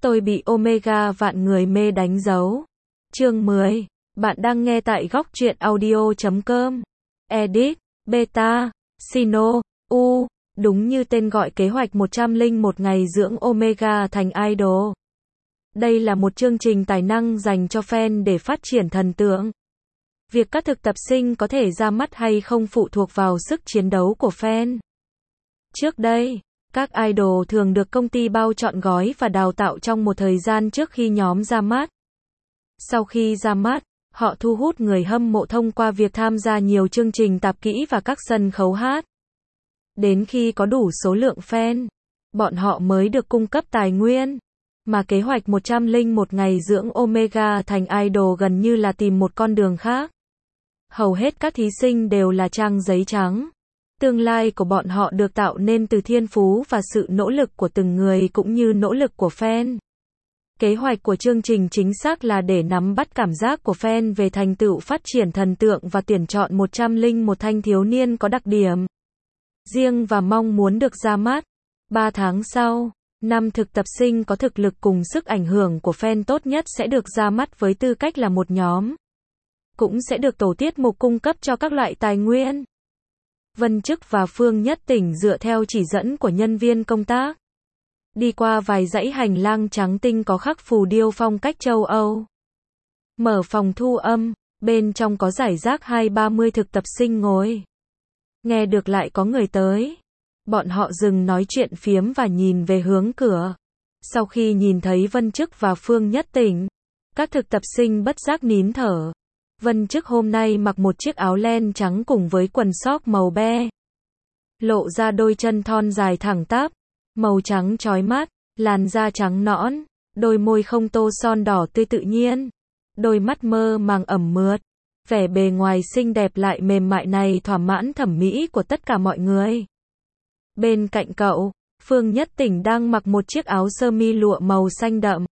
Tôi bị Omega vạn người mê đánh dấu. Chương 10. Bạn đang nghe tại góc truyện audio.com. Edit, Beta, Sino, U. Đúng như tên gọi, kế hoạch 101 ngày dưỡng Omega thành idol. Đây là một chương trình tài năng dành cho fan để phát triển thần tượng. Việc các thực tập sinh có thể ra mắt hay không phụ thuộc vào sức chiến đấu của fan. Trước đây, các idol thường được công ty bao trọn gói và đào tạo trong một thời gian trước khi nhóm ra mắt. Sau khi ra mắt, họ thu hút người hâm mộ thông qua việc tham gia nhiều chương trình tạp kỹ và các sân khấu hát. Đến khi có đủ số lượng fan, bọn họ mới được cung cấp tài nguyên. Mà kế hoạch 101 ngày dưỡng Omega thành idol gần như là tìm một con đường khác. Hầu hết các thí sinh đều là trang giấy trắng. Tương lai của bọn họ được tạo nên từ thiên phú và sự nỗ lực của từng người cũng như nỗ lực của fan. Kế hoạch của chương trình chính xác là để nắm bắt cảm giác của fan về thành tựu phát triển thần tượng và tuyển chọn 101 thanh thiếu niên có đặc điểm riêng và mong muốn được ra mắt. 3 tháng sau, 5 thực tập sinh có thực lực cùng sức ảnh hưởng của fan tốt nhất sẽ được ra mắt với tư cách là một nhóm. Cũng sẽ được tổ tiết mục cung cấp cho các loại tài nguyên. Vân Chức và Phương Nhất Tỉnh dựa theo chỉ dẫn của nhân viên công tác. Đi qua vài dãy hành lang trắng tinh có khắc phù điêu phong cách châu Âu. Mở phòng thu âm, bên trong có rải rác 20-30 thực tập sinh ngồi. Nghe được lại có người tới. Bọn họ dừng nói chuyện phiếm và nhìn về hướng cửa. Sau khi nhìn thấy Vân Chức và Phương Nhất Tỉnh, các thực tập sinh bất giác nín thở. Vân Chức hôm nay mặc một chiếc áo len trắng cùng với quần sóc màu be. Lộ ra đôi chân thon dài thẳng tắp, màu trắng chói mắt, làn da trắng nõn, đôi môi không tô son đỏ tươi tự nhiên, đôi mắt mơ màng ẩm mượt. Vẻ bề ngoài xinh đẹp lại mềm mại này thỏa mãn thẩm mỹ của tất cả mọi người. Bên cạnh cậu, Phương Nhất Tỉnh đang mặc một chiếc áo sơ mi lụa màu xanh đậm.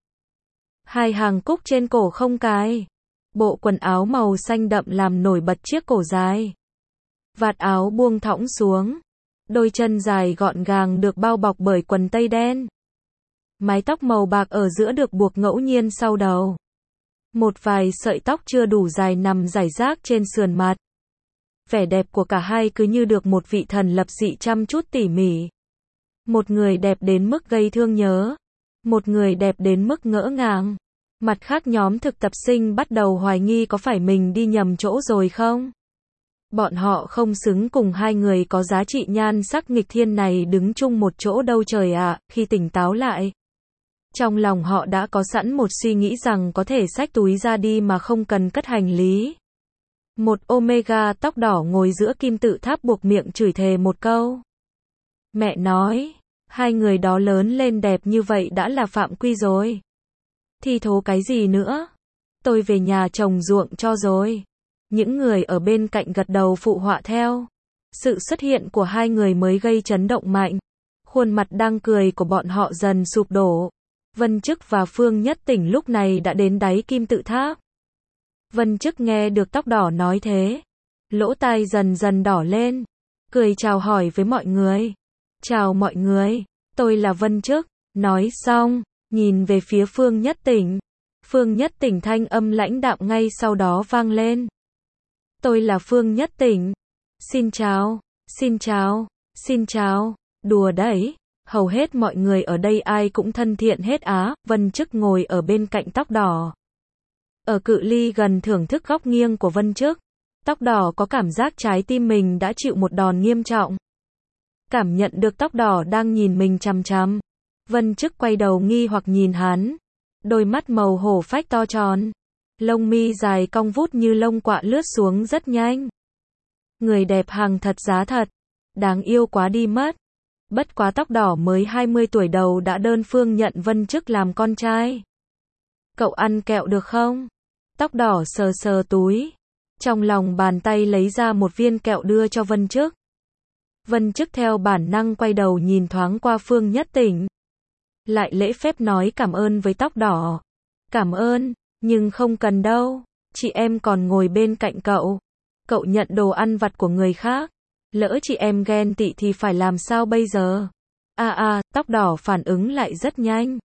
2 hàng cúc trên cổ không cài. Bộ quần áo màu xanh đậm làm nổi bật chiếc cổ dài. Vạt áo buông thõng xuống. Đôi chân dài gọn gàng được bao bọc bởi quần tây đen. Mái tóc màu bạc ở giữa được buộc ngẫu nhiên sau đầu. Một vài sợi tóc chưa đủ dài nằm rải rác trên sườn mặt. Vẻ đẹp của cả hai cứ như được một vị thần lập dị chăm chút tỉ mỉ. Một người đẹp đến mức gây thương nhớ. Một người đẹp đến mức ngỡ ngàng. Mặt khác nhóm thực tập sinh bắt đầu hoài nghi có phải mình đi nhầm chỗ rồi không? Bọn họ không xứng cùng hai người có giá trị nhan sắc nghịch thiên này đứng chung một chỗ đâu trời ạ. Khi tỉnh táo lại, trong lòng họ đã có sẵn một suy nghĩ rằng có thể xách túi ra đi mà không cần cất hành lý. Một Omega tóc đỏ ngồi giữa kim tự tháp buộc miệng chửi thề một câu. Mẹ nói, hai người đó lớn lên đẹp như vậy đã là phạm quy rồi. Thì thố cái gì nữa? Tôi về nhà trồng ruộng cho rồi. Những người ở bên cạnh gật đầu phụ họa theo. Sự xuất hiện của hai người mới gây chấn động mạnh. Khuôn mặt đang cười của bọn họ dần sụp đổ. Vân Chức và Phương Nhất Tỉnh lúc này đã đến đáy kim tự tháp. Vân Chức nghe được tóc đỏ nói thế, lỗ tai dần dần đỏ lên, cười chào hỏi với mọi người. Chào mọi người, tôi là Vân Chức. Nói xong, nhìn về phía Phương Nhất Tỉnh. Phương Nhất Tỉnh thanh âm lãnh đạm ngay sau đó vang lên. Tôi là Phương Nhất Tỉnh. Xin chào, xin chào, xin chào. Đùa đấy, hầu hết mọi người ở đây ai cũng thân thiện hết á. Vân Chức ngồi ở bên cạnh tóc đỏ. Ở cự ly gần thưởng thức góc nghiêng của Vân Chức, tóc đỏ có cảm giác trái tim mình đã chịu một đòn nghiêm trọng. Cảm nhận được tóc đỏ đang nhìn mình chằm chằm, Vân Chức quay đầu nghi hoặc nhìn hắn. Đôi mắt màu hổ phách to tròn, lông mi dài cong vút như lông quạ lướt xuống rất nhanh. Người đẹp hàng thật giá thật, đáng yêu quá đi mất. Bất quá tóc đỏ mới 20 tuổi đầu đã đơn phương nhận Vân Chức làm con trai. Cậu ăn kẹo được không? Tóc đỏ sờ sờ túi, trong lòng bàn tay lấy ra một viên kẹo đưa cho Vân Chức. Vân Chức theo bản năng quay đầu nhìn thoáng qua Phương Nhất Tỉnh. Lại lễ phép nói cảm ơn với tóc đỏ. Cảm ơn, nhưng không cần đâu, chị em còn ngồi bên cạnh cậu. Cậu nhận đồ ăn vặt của người khác. Lỡ chị em ghen tị thì phải làm sao bây giờ? Tóc đỏ phản ứng lại rất nhanh.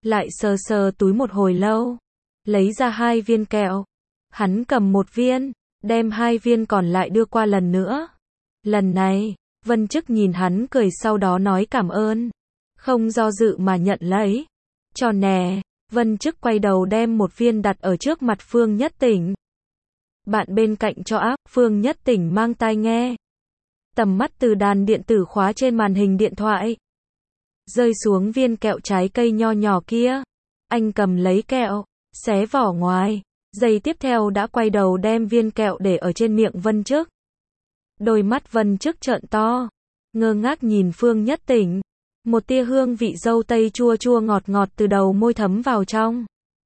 lại sờ sờ túi một hồi lâu, lấy ra 2 viên kẹo. Hắn cầm 1 viên, đem 2 viên còn lại đưa qua lần nữa. Lần này, Vân Chức nhìn hắn cười sau đó nói cảm ơn. Không do dự mà nhận lấy. Cho nè, Vân Chức quay đầu đem 1 viên đặt ở trước mặt Phương Nhất Tỉnh. Bạn bên cạnh cho áp, Phương Nhất Tỉnh mang tai nghe. Tầm mắt từ đàn điện tử khóa trên màn hình điện thoại. Rơi xuống viên kẹo trái cây nho nhỏ kia. Anh cầm lấy kẹo, xé vỏ ngoài. Giây tiếp theo đã quay đầu đem viên kẹo để ở trên miệng Vân Chức. Đôi mắt Vân Chức trợn to, ngơ ngác nhìn Phương Nhất Tỉnh. Một tia hương vị dâu tây chua chua ngọt ngọt từ đầu môi thấm vào trong.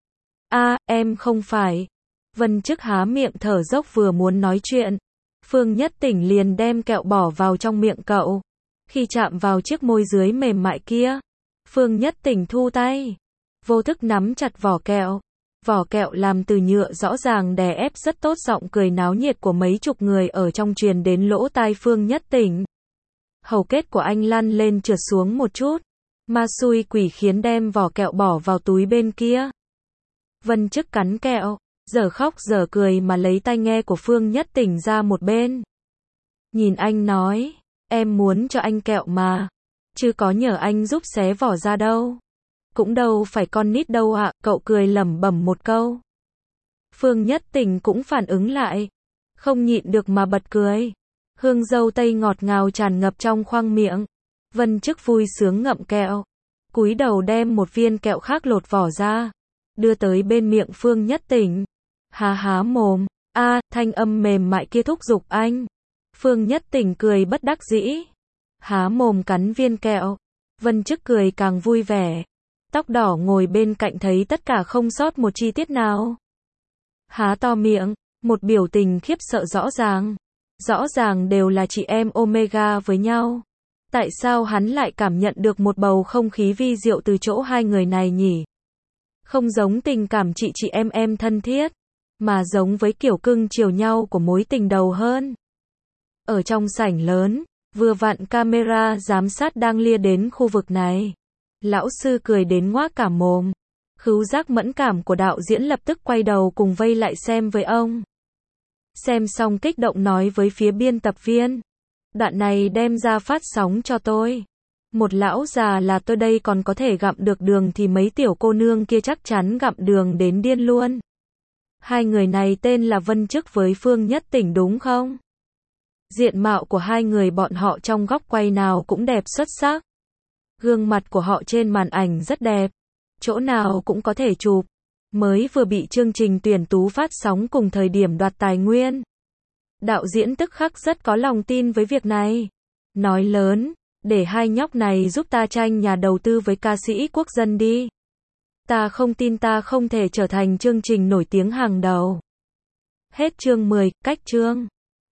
Em không phải. Vân Chức há miệng thở dốc vừa muốn nói chuyện. Phương Nhất Tỉnh liền đem kẹo bỏ vào trong miệng cậu. Khi chạm vào chiếc môi dưới mềm mại kia, Phương Nhất Tỉnh thu tay, vô thức nắm chặt vỏ kẹo. Vỏ kẹo làm từ nhựa rõ ràng đè ép rất tốt, giọng cười náo nhiệt của mấy chục người ở trong truyền đến lỗ tai Phương Nhất Tỉnh. Hầu kết của anh lăn lên trượt xuống một chút. Ma xui quỷ khiến đem vỏ kẹo bỏ vào túi bên kia. Vân Chức cắn kẹo, giờ khóc giờ cười mà lấy tai nghe của Phương Nhất Tỉnh ra một bên. Nhìn anh nói, em muốn cho anh kẹo mà, chứ có nhờ anh giúp xé vỏ ra đâu. Cũng đâu phải con nít đâu ạ, cậu cười lẩm bẩm một câu. Phương Nhất Tỉnh cũng phản ứng lại, không nhịn được mà bật cười. Hương dâu tây ngọt ngào tràn ngập trong khoang miệng. Vân Chức vui sướng ngậm kẹo, cúi đầu đem 1 viên kẹo khác lột vỏ ra, đưa tới bên miệng Phương Nhất Tỉnh. Há mồm, thanh âm mềm mại kia thúc giục anh. Phương Nhất Tỉnh cười bất đắc dĩ, há mồm cắn viên kẹo. Vân Chức cười càng vui vẻ. Tóc đỏ ngồi bên cạnh thấy tất cả không sót một chi tiết nào. Há to miệng, một biểu tình khiếp sợ rõ ràng. Rõ ràng đều là chị em Omega với nhau. Tại sao hắn lại cảm nhận được một bầu không khí vi diệu từ chỗ hai người này nhỉ? Không giống tình cảm chị em thân thiết, mà giống với kiểu cưng chiều nhau của mối tình đầu hơn. Ở trong sảnh lớn, vừa vặn camera giám sát đang lia đến khu vực này. Lão sư cười đến ngoác cả mồm. Khứu giác mẫn cảm của đạo diễn lập tức quay đầu cùng vây lại xem với ông. Xem xong kích động nói với phía biên tập viên. Đoạn này đem ra phát sóng cho tôi. Một lão già là tôi đây còn có thể gặm được đường thì mấy tiểu cô nương kia chắc chắn gặm đường đến điên luôn. Hai người này tên là Vân Chức với Phương Nhất Tỉnh đúng không? Diện mạo của hai người bọn họ trong góc quay nào cũng đẹp xuất sắc. Gương mặt của họ trên màn ảnh rất đẹp. Chỗ nào cũng có thể chụp. Mới vừa bị chương trình tuyển tú phát sóng cùng thời điểm đoạt tài nguyên. Đạo diễn tức khắc rất có lòng tin với việc này. Nói lớn, để hai nhóc này giúp ta tranh nhà đầu tư với ca sĩ quốc dân đi. Ta không tin ta không thể trở thành chương trình nổi tiếng hàng đầu. Hết chương 10, cách chương.